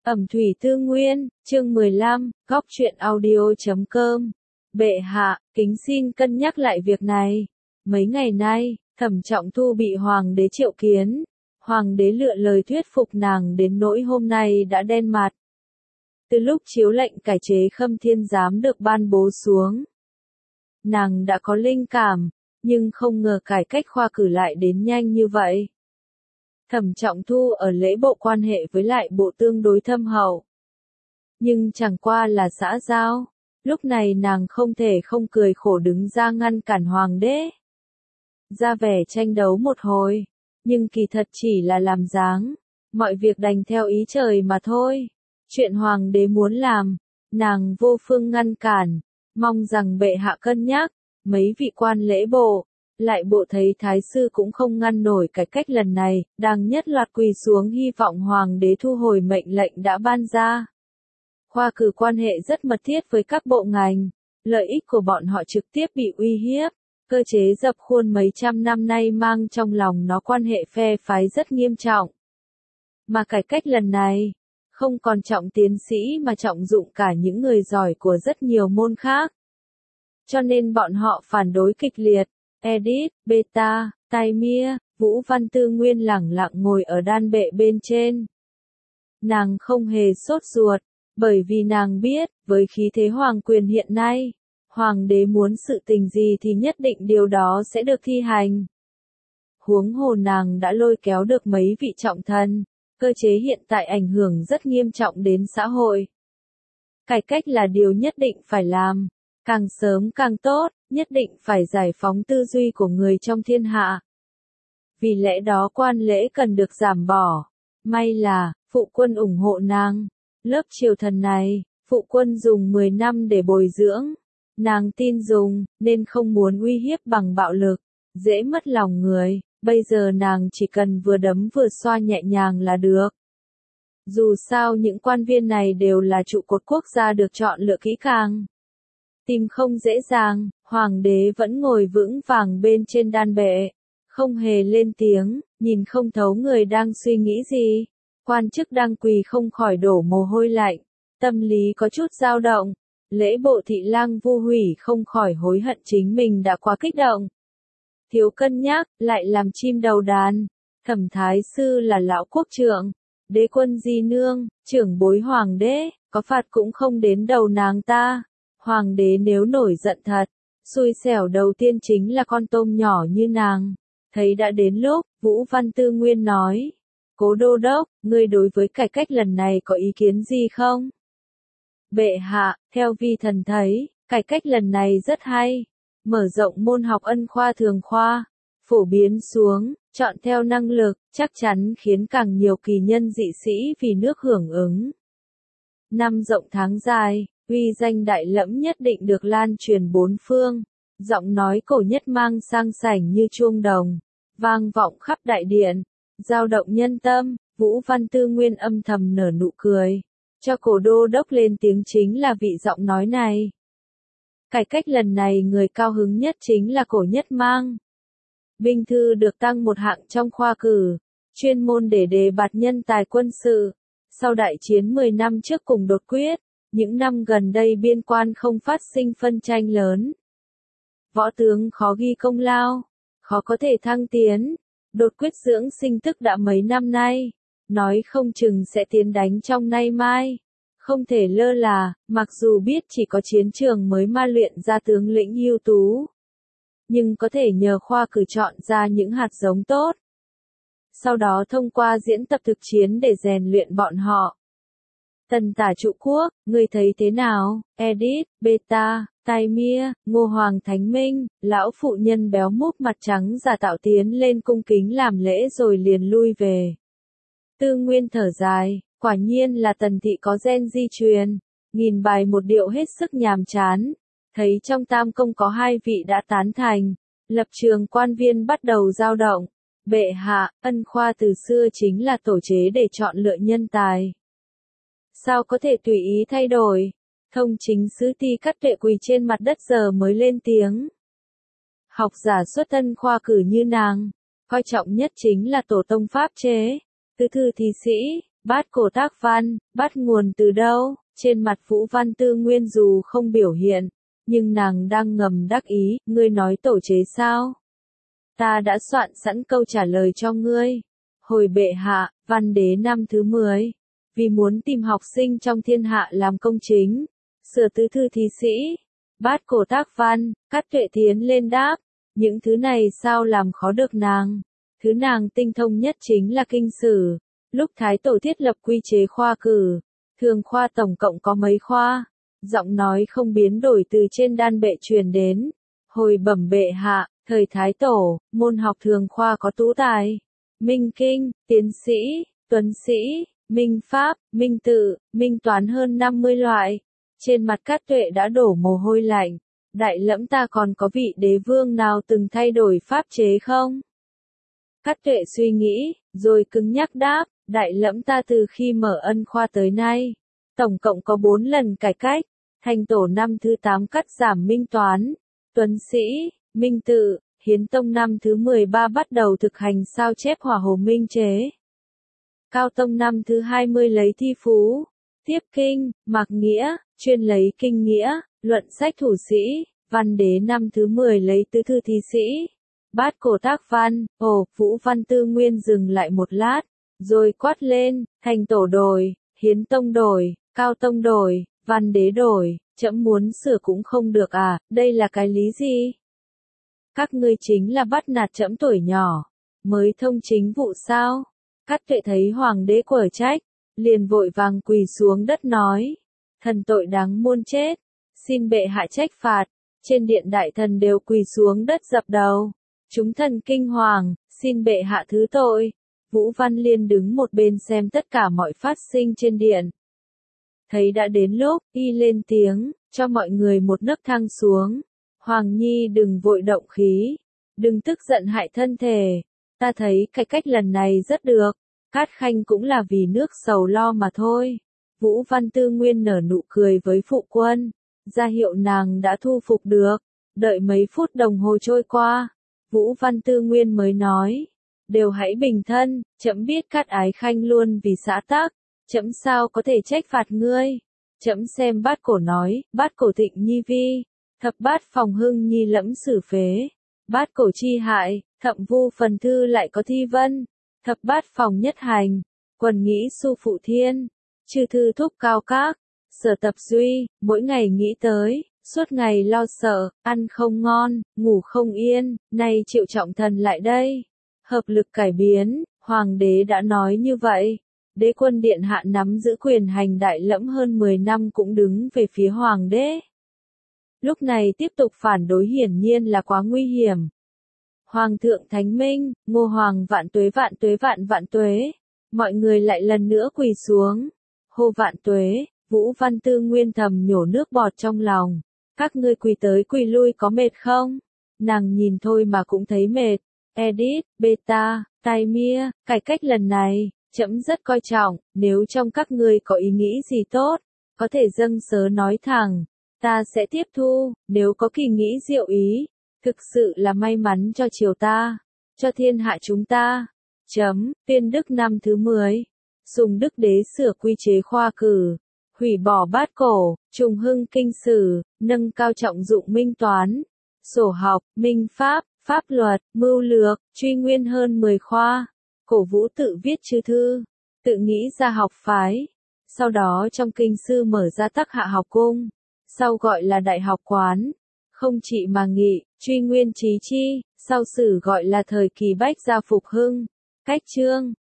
Ẩm thủy tư nguyên, chương 15, góc truyện audio.com. Bệ hạ, kính xin cân nhắc lại việc này. Mấy ngày nay, Thẩm Trọng Thu bị hoàng đế triệu kiến. Hoàng đế lựa lời thuyết phục nàng đến nỗi hôm nay đã đen mặt. Từ lúc chiếu lệnh cải chế Khâm Thiên Giám được ban bố xuống, nàng đã có linh cảm, nhưng không ngờ cải cách khoa cử lại đến nhanh như vậy. Thẩm Trọng Thu ở lễ bộ quan hệ với lại bộ tương đối thâm hậu. Nhưng chẳng qua là xã giao, lúc này nàng không thể không cười khổ đứng ra ngăn cản hoàng đế. Ra vẻ tranh đấu một hồi, nhưng kỳ thật chỉ là làm dáng, mọi việc đành theo ý trời mà thôi. Chuyện hoàng đế muốn làm, nàng vô phương ngăn cản, mong rằng bệ hạ cân nhắc. Mấy vị quan lễ bộ, lại bộ thấy thái sư cũng không ngăn nổi cải cách lần này, đang nhất loạt quỳ xuống hy vọng hoàng đế thu hồi mệnh lệnh đã ban ra. Khoa cử quan hệ rất mật thiết với các bộ ngành, lợi ích của bọn họ trực tiếp bị uy hiếp, cơ chế dập khuôn mấy trăm năm nay mang trong lòng nó quan hệ phe phái rất nghiêm trọng. Mà cải cách lần này, không còn trọng tiến sĩ mà trọng dụng cả những người giỏi của rất nhiều môn khác. Cho nên bọn họ phản đối kịch liệt. Edith, Beta, Taimia, Vũ Văn Tư Nguyên lẳng lặng ngồi ở đan bệ bên trên. Nàng không hề sốt ruột, bởi vì nàng biết, với khí thế hoàng quyền hiện nay, hoàng đế muốn sự tình gì thì nhất định điều đó sẽ được thi hành. Huống hồ nàng đã lôi kéo được mấy vị trọng thần, cơ chế hiện tại ảnh hưởng rất nghiêm trọng đến xã hội. Cải cách là điều nhất định phải làm. Càng sớm càng tốt, nhất định phải giải phóng tư duy của người trong thiên hạ. Vì lẽ đó quan lễ cần được giảm bỏ. May là, phụ quân ủng hộ nàng. Lớp triều thần này, phụ quân dùng 10 năm để bồi dưỡng. Nàng tin dùng, nên không muốn uy hiếp bằng bạo lực, dễ mất lòng người. Bây giờ nàng chỉ cần vừa đấm vừa xoa nhẹ nhàng là được. Dù sao những quan viên này đều là trụ cột quốc gia được chọn lựa kỹ càng. Tìm không dễ dàng, hoàng đế vẫn ngồi vững vàng bên trên đan bệ, không hề lên tiếng, nhìn không thấu người đang suy nghĩ gì. Quan chức đang quỳ không khỏi đổ mồ hôi lạnh, tâm lý có chút dao động. Lễ bộ thị lang Vu Hủy không khỏi hối hận chính mình đã quá kích động. Thiếu cân nhắc, lại làm chim đầu đàn. Thẩm thái sư là lão quốc trưởng, đế quân di nương, trưởng bối hoàng đế, có phạt cũng không đến đầu nàng ta. Hoàng đế nếu nổi giận thật, xui xẻo đầu tiên chính là con tôm nhỏ như nàng. Thấy đã đến lúc, Vũ Văn Tư Nguyên nói, Cố đô đốc, ngươi đối với cải cách lần này có ý kiến gì không? Bệ hạ, theo vi thần thấy, cải cách lần này rất hay. Mở rộng môn học ân khoa thường khoa, phổ biến xuống, chọn theo năng lực, chắc chắn khiến càng nhiều kỳ nhân dị sĩ vì nước hưởng ứng. Năm rộng tháng dài, uy danh đại lẫm nhất định được lan truyền bốn phương, giọng nói cổ nhất mang sang sảnh như chuông đồng, vang vọng khắp đại điện, dao động nhân tâm. Vũ Văn Tư Nguyên âm thầm nở nụ cười, cho Cổ đô đốc lên tiếng chính là vị giọng nói này. Cải cách lần này người cao hứng nhất chính là Cổ Nhất Mang. Binh thư được tăng một hạng trong khoa cử, chuyên môn để đề bạt nhân tài quân sự. Sau đại chiến 10 năm trước cùng đột quyết, những năm gần đây biên quan không phát sinh phân tranh lớn. Võ tướng khó ghi công lao, khó có thể thăng tiến. Đột quyết dưỡng sinh tức đã mấy năm nay, nói không chừng sẽ tiến đánh trong nay mai. Không thể lơ là, mặc dù biết chỉ có chiến trường mới ma luyện ra tướng lĩnh ưu tú, nhưng có thể nhờ khoa cử chọn ra những hạt giống tốt. Sau đó thông qua diễn tập thực chiến để rèn luyện bọn họ. Tần tả trụ quốc, ngươi thấy thế nào? Edith, Beta, Taimia, Ngô Hoàng Thánh Minh, lão phụ nhân béo múp mặt trắng giả tạo tiến lên cung kính làm lễ rồi liền lui về. Tư Nguyên thở dài, quả nhiên là Tần thị có gen di truyền, nghìn bài một điệu hết sức nhàm chán. Thấy trong tam công có hai vị đã tán thành, lập trường quan viên bắt đầu dao động. Bệ hạ, ân khoa từ xưa chính là tổ chế để chọn lựa nhân tài. Sao có thể tùy ý thay đổi? Thông chính sứ Ti Cắt Tuệ quỳ trên mặt đất giờ mới lên tiếng. Học giả xuất thân khoa cử như nàng, coi trọng nhất chính là tổ tông pháp chế. Tứ thư thí sĩ, Bát cổ tác văn, bắt nguồn từ đâu? Trên mặt Vũ Văn Tư Nguyên dù không biểu hiện, nhưng nàng đang ngầm đắc ý, ngươi nói tổ chế sao? Ta đã soạn sẵn câu trả lời cho ngươi. Hồi bệ hạ, văn đế năm thứ 10, vì muốn tìm học sinh trong thiên hạ làm công chính, sửa tứ thư thí sĩ, bát cổ tác văn, Cát Tuệ tiến lên đáp, những thứ này sao làm khó được nàng? Thứ nàng tinh thông nhất chính là kinh sử. Lúc Thái Tổ thiết lập quy chế khoa cử, thường khoa tổng cộng có mấy khoa? Giọng nói không biến đổi từ trên đan bệ truyền đến. Hồi bẩm bệ hạ, thời Thái Tổ, môn học thường khoa có tú tài, minh kinh, tiến sĩ, tuấn sĩ, minh pháp, minh tự, minh toán hơn 50 loại. Trên mặt Cát Tuệ đã đổ mồ hôi lạnh. Đại lẫm ta còn có vị đế vương nào từng thay đổi pháp chế không? Cát Tuệ suy nghĩ, rồi cứng nhắc đáp, đại lẫm ta từ khi mở ân khoa tới nay, tổng cộng có 4 lần cải cách. Thành Tổ năm thứ 8 cắt giảm minh toán, tuấn sĩ, minh tự, Hiến Tông năm thứ 13 bắt đầu thực hành sao chép hỏa hồ minh chế. Cao Tông năm thứ 20 lấy thi phú, tiếp kinh, mặc nghĩa, chuyên lấy kinh nghĩa, luận sách thủ sĩ. Văn đế năm thứ 10 lấy tứ thư thí sĩ, bát cổ tác văn. Vũ Văn Tư Nguyên dừng lại một lát, rồi quát lên, Thành Tổ đổi, Hiến Tông đổi, Cao Tông đổi, Văn đế đổi, trẫm muốn sửa cũng không được à, đây là cái lý gì? Các ngươi chính là bắt nạt trẫm tuổi nhỏ, mới thông chính vụ sao? Cát Tuệ thấy hoàng đế quở trách, liền vội vàng quỳ xuống đất nói, thần tội đáng muôn chết, xin bệ hạ trách phạt. Trên điện đại thần đều quỳ xuống đất dập đầu. Chúng thần kinh hoàng, xin bệ hạ thứ tội. Vũ Văn Liên đứng một bên xem tất cả mọi phát sinh trên điện. Thấy đã đến lúc, y lên tiếng, cho mọi người một nấc thang xuống. Hoàng Nhi đừng vội động khí, đừng tức giận hại thân thể. Ta thấy cái cách lần này rất được, Cát Khanh cũng là vì nước sầu lo mà thôi. Vũ Văn Tư Nguyên nở nụ cười với phụ quân, ra hiệu nàng đã thu phục được. Đợi mấy phút đồng hồ trôi qua, Vũ Văn Tư Nguyên mới nói, đều hãy bình thân, trẫm biết Cát Ái Khanh luôn vì xã tắc, trẫm sao có thể trách phạt ngươi. Trẫm xem bát cổ nói, bát cổ Thịnh Nhi vi, thập bát Phòng Hưng Nhi lẫm xử phế, bát cổ chi hại, thậm vu phần thư lại có thi vân, thập bát Phòng nhất hành, quần nghĩ su phụ thiên, chư thư thúc cao các, sở tập duy, mỗi ngày nghĩ tới, suốt ngày lo sợ, ăn không ngon, ngủ không yên, nay Triệu Trọng Thần lại đây. Hợp lực cải biến, hoàng đế đã nói như vậy. Đế quân điện hạ nắm giữ quyền hành đại lẫm hơn 10 năm cũng đứng về phía hoàng đế. Lúc này tiếp tục phản đối hiển nhiên là quá nguy hiểm. Hoàng thượng Thánh Minh, Ngô Hoàng vạn tuế vạn tuế vạn vạn tuế. Mọi người lại lần nữa quỳ xuống. Hô vạn tuế, Vũ Văn Tư Nguyên thầm nhổ nước bọt trong lòng. Các ngươi quỳ tới quỳ lui có mệt không? Nàng nhìn thôi mà cũng thấy mệt. Edit, beta, Taimia, cải cách lần này, trẫm rất coi trọng, nếu trong các ngươi có ý nghĩ gì tốt, có thể dâng sớ nói thẳng, ta sẽ tiếp thu, nếu có kỳ nghĩ diệu ý, thực sự là may mắn cho triều ta, cho thiên hạ chúng ta. Tuyên đức năm thứ 10, Sùng Đức Đế sửa quy chế khoa cử, hủy bỏ bát cổ, trùng hưng kinh sử, nâng cao trọng dụng minh toán, sổ học, minh pháp, pháp luật, mưu lược, truy nguyên hơn 10 khoa, cổ vũ tự viết chư thư, tự nghĩ ra học phái. Sau đó trong kinh sư mở ra Tắc Hạ học cung, sau gọi là Đại học quán, không trị mà nghị, truy nguyên trí chi, sau sử gọi là thời kỳ bách gia phục hưng, cách chương,